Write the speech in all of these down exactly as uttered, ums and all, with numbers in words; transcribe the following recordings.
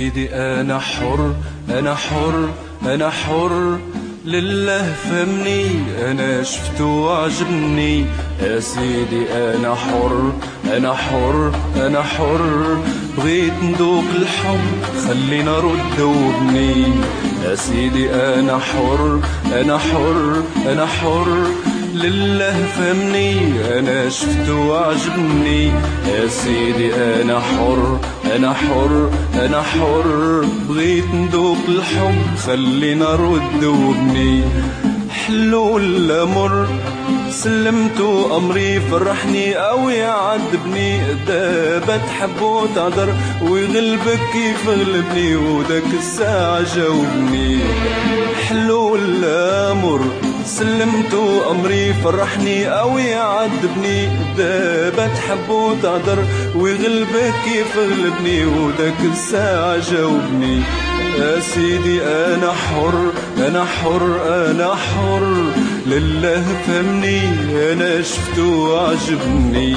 سيدي أنا حر أنا حر أنا حر، لله فهمني أنا شفته وعجبني. يا سيدي أنا حر أنا حر أنا حر، بغيت ندوق الحب خلينا رد وابني. يا سيدي أنا حر أنا حر أنا حر، لله فهمني أنا شفته وعجبني. يا سيدي أنا حر أنا حر أنا حر، بغيت ندوق الحب خلينا رد وابني. حلو ولا مر سلمتو أمري، فرحني أو يعذبني، دابا تحب وتعذر ويغلبك كيف غلبني، وداك الساعة جاوبني. حلو ولا مر سلمتو أمري، فرحني أو يعذبني، دابا تحب وتعذر ويغلبك كيف غلبني، وداك الساعة جاوبني. يا سيدي أنا حر أنا حر أنا حر، لله فهمني أنا شفته وعجبني.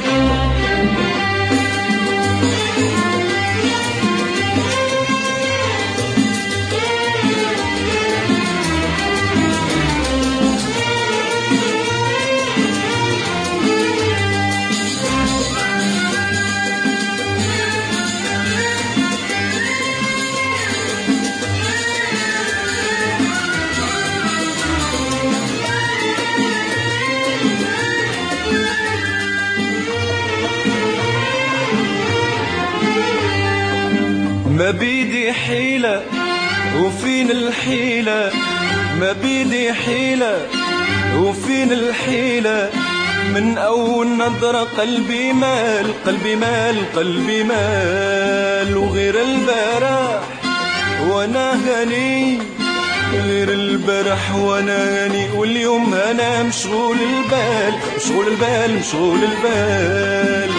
ما بيدي حيلة وفين الحيلة، ما بيدي حيلة وفين الحيلة، من أول نظرة قلبي مال قلبي مال قلبي مال، وغير البارح وانا هني، غير البارح وانا هني، واليوم انا مشغول البال مشغول البال مشغول البال.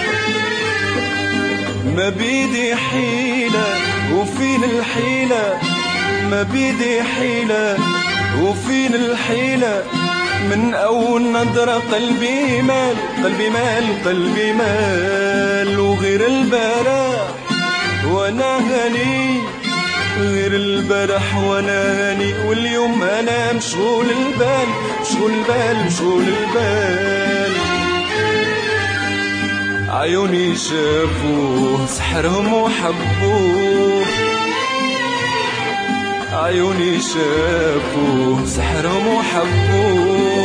ما بيدي حيلة وفين الحيلة، ما بيدي حيلة وفين الحيلة، من أول نظرة قلبي مال قلبي مال قلبي مال، وغير البارح وانا هني، غير البارح وانا هني، واليوم انا مشغول البال مشغول البال مشغول البال. عيوني شافوه سحرهم وحبوه، عيوني شافوه سحرهم وحبوه،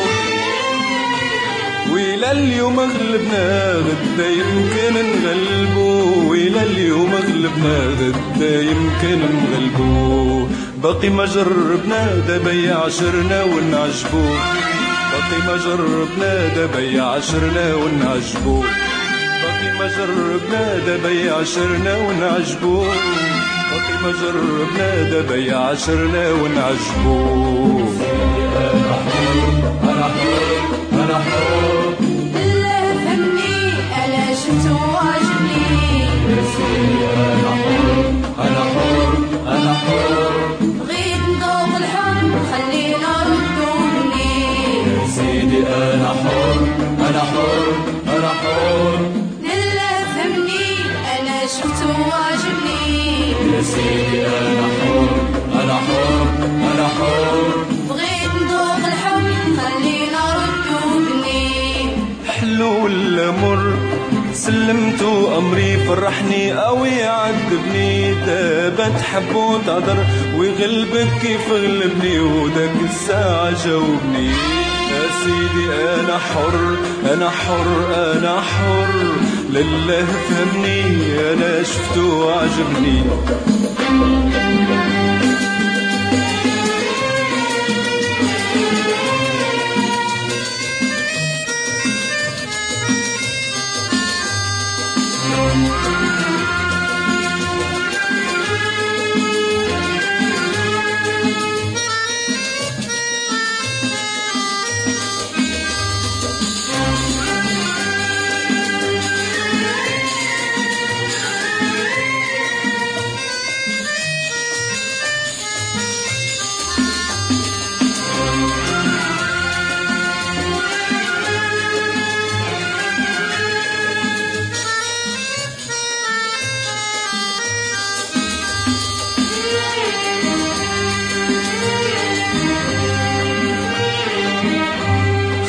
وإلى اليوم غلبنا غدا يمكن نغلبوه، وإلى اليوم غلبنا غدا يمكن نغلبوه. باقي ما جربنا دابا يعشرنا ونعجبوه، باقي ما جربنا دابا يعشرنا ونعجبوه، باقي ما جربنا دابا يعشرنا ونعجبوه، باقي ما جربنا دابا يعشرنا ونعجبوه. أنا حر أنا حر أنا حر، لله فهمني أنا شفته وعجبني. يا سيدي أنا حر أنا حر أنا حر، بغيت نذوق الحب خلينا ردو مني. يا سيدي أنا حر أنا حر أنا حر، لله فهمني أنا شفته وعجبني. يا سيدي أنا حر أنا حر أنا حر، بغيت نذوق الحب خلينا ردو مني. حلو ولا مر سلمتو أمري، فرحني أو يعذبني، دابا تحب وتعذر ويغلبك كيف غلبني، وداك الساعة جاوبني. يا سيدي أنا حر أنا حر أنا حر، لله فهمني أنا شفته وعجبني.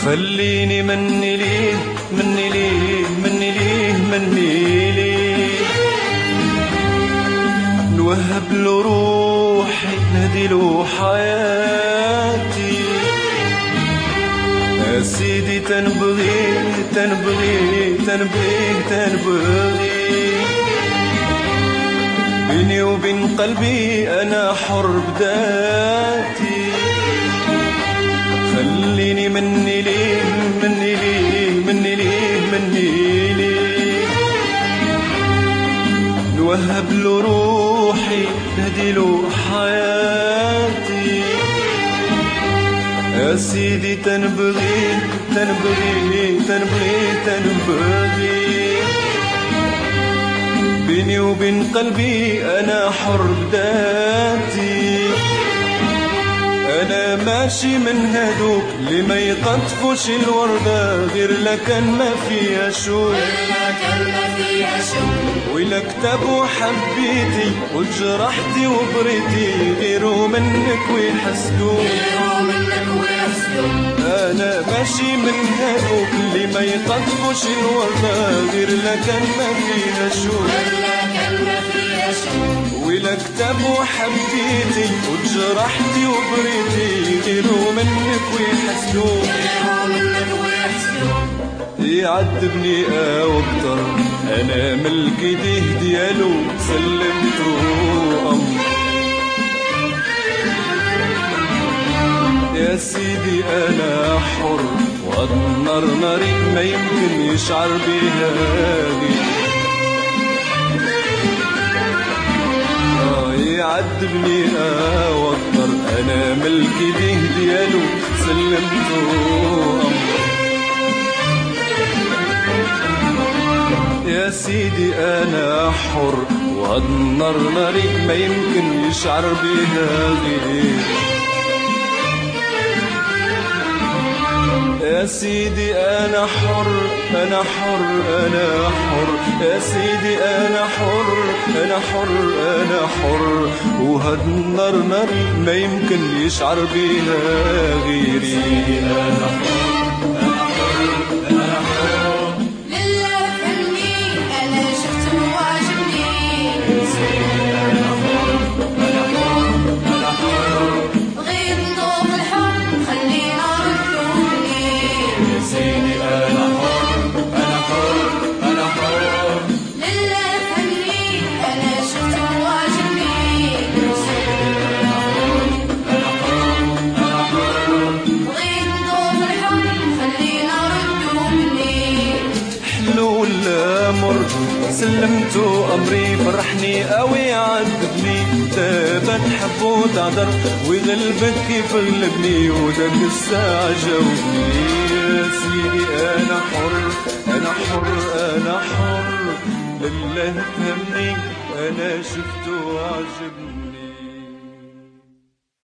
خليني مني ليه مني ليه مني ليه مني ليه نوهب له روحي نهدي له حياتي يا سيدي تنبغي تنبغي تنبغي تنبغي بيني وبين قلبي أنا حر بذاتي خليني مني ليه مني ليه مني ليه مني ليه نوهب له روحي نهدي له حياتي يا سيدي تنبغي تنبغي تنبغي تنبغي بيني وبين قلبي أنا حر بذاتي أنا ماشي من هدوك اللي ما يقطفوش الوردة غير لكن ما فيها شوق ولا كتبوا حبيتي وجرحتي وبريتي غيروا منك ويحسدوا أنا ماشي من هدوك اللي ما يقطفوش الوردة غير لكن ما فيها شوق ولا كتبوا حبيتي وجرحتي وبريتي غيروا منك ويحسدوا يعذبني أكتر أنا ملك ايديه ديالو سلمته أمر يا سيدي أنا حر والنار ناري ما يمكن يشعر بيها غيري يعذبني أوتر أنا ملك ايديه ديالو سلمته أمر يا سيدي أنا حر وهالنار ناري ما يمكن يشعر بيها غيري يا سيدي أنا حر أنا حر أنا حر يا سيدي أنا حر أنا حر أنا حر وهالنار ناري ما يمكن يشعر بيها غيري أنا حر أنا حر أنا حر لله فني أنا شفت وعجبني أنا حر أنا حر أنا حر غير نضوم الحب خلينا ردوني سيدي أنا حر أنا حر أنا حر لله فني أنا شفت وعجبني أنا حر أنا حر أنا حر غير نضوم الحب خلينا ردوني حلو ولا مر سلمتو أمري فرحني أوي عذبني دابا نحب وتعذر ويغلبك كيف غلبني وداك الساعة جاوبني يا سيدي أنا حر أنا حر أنا حر لله فهمني أنا شفتو وعجبني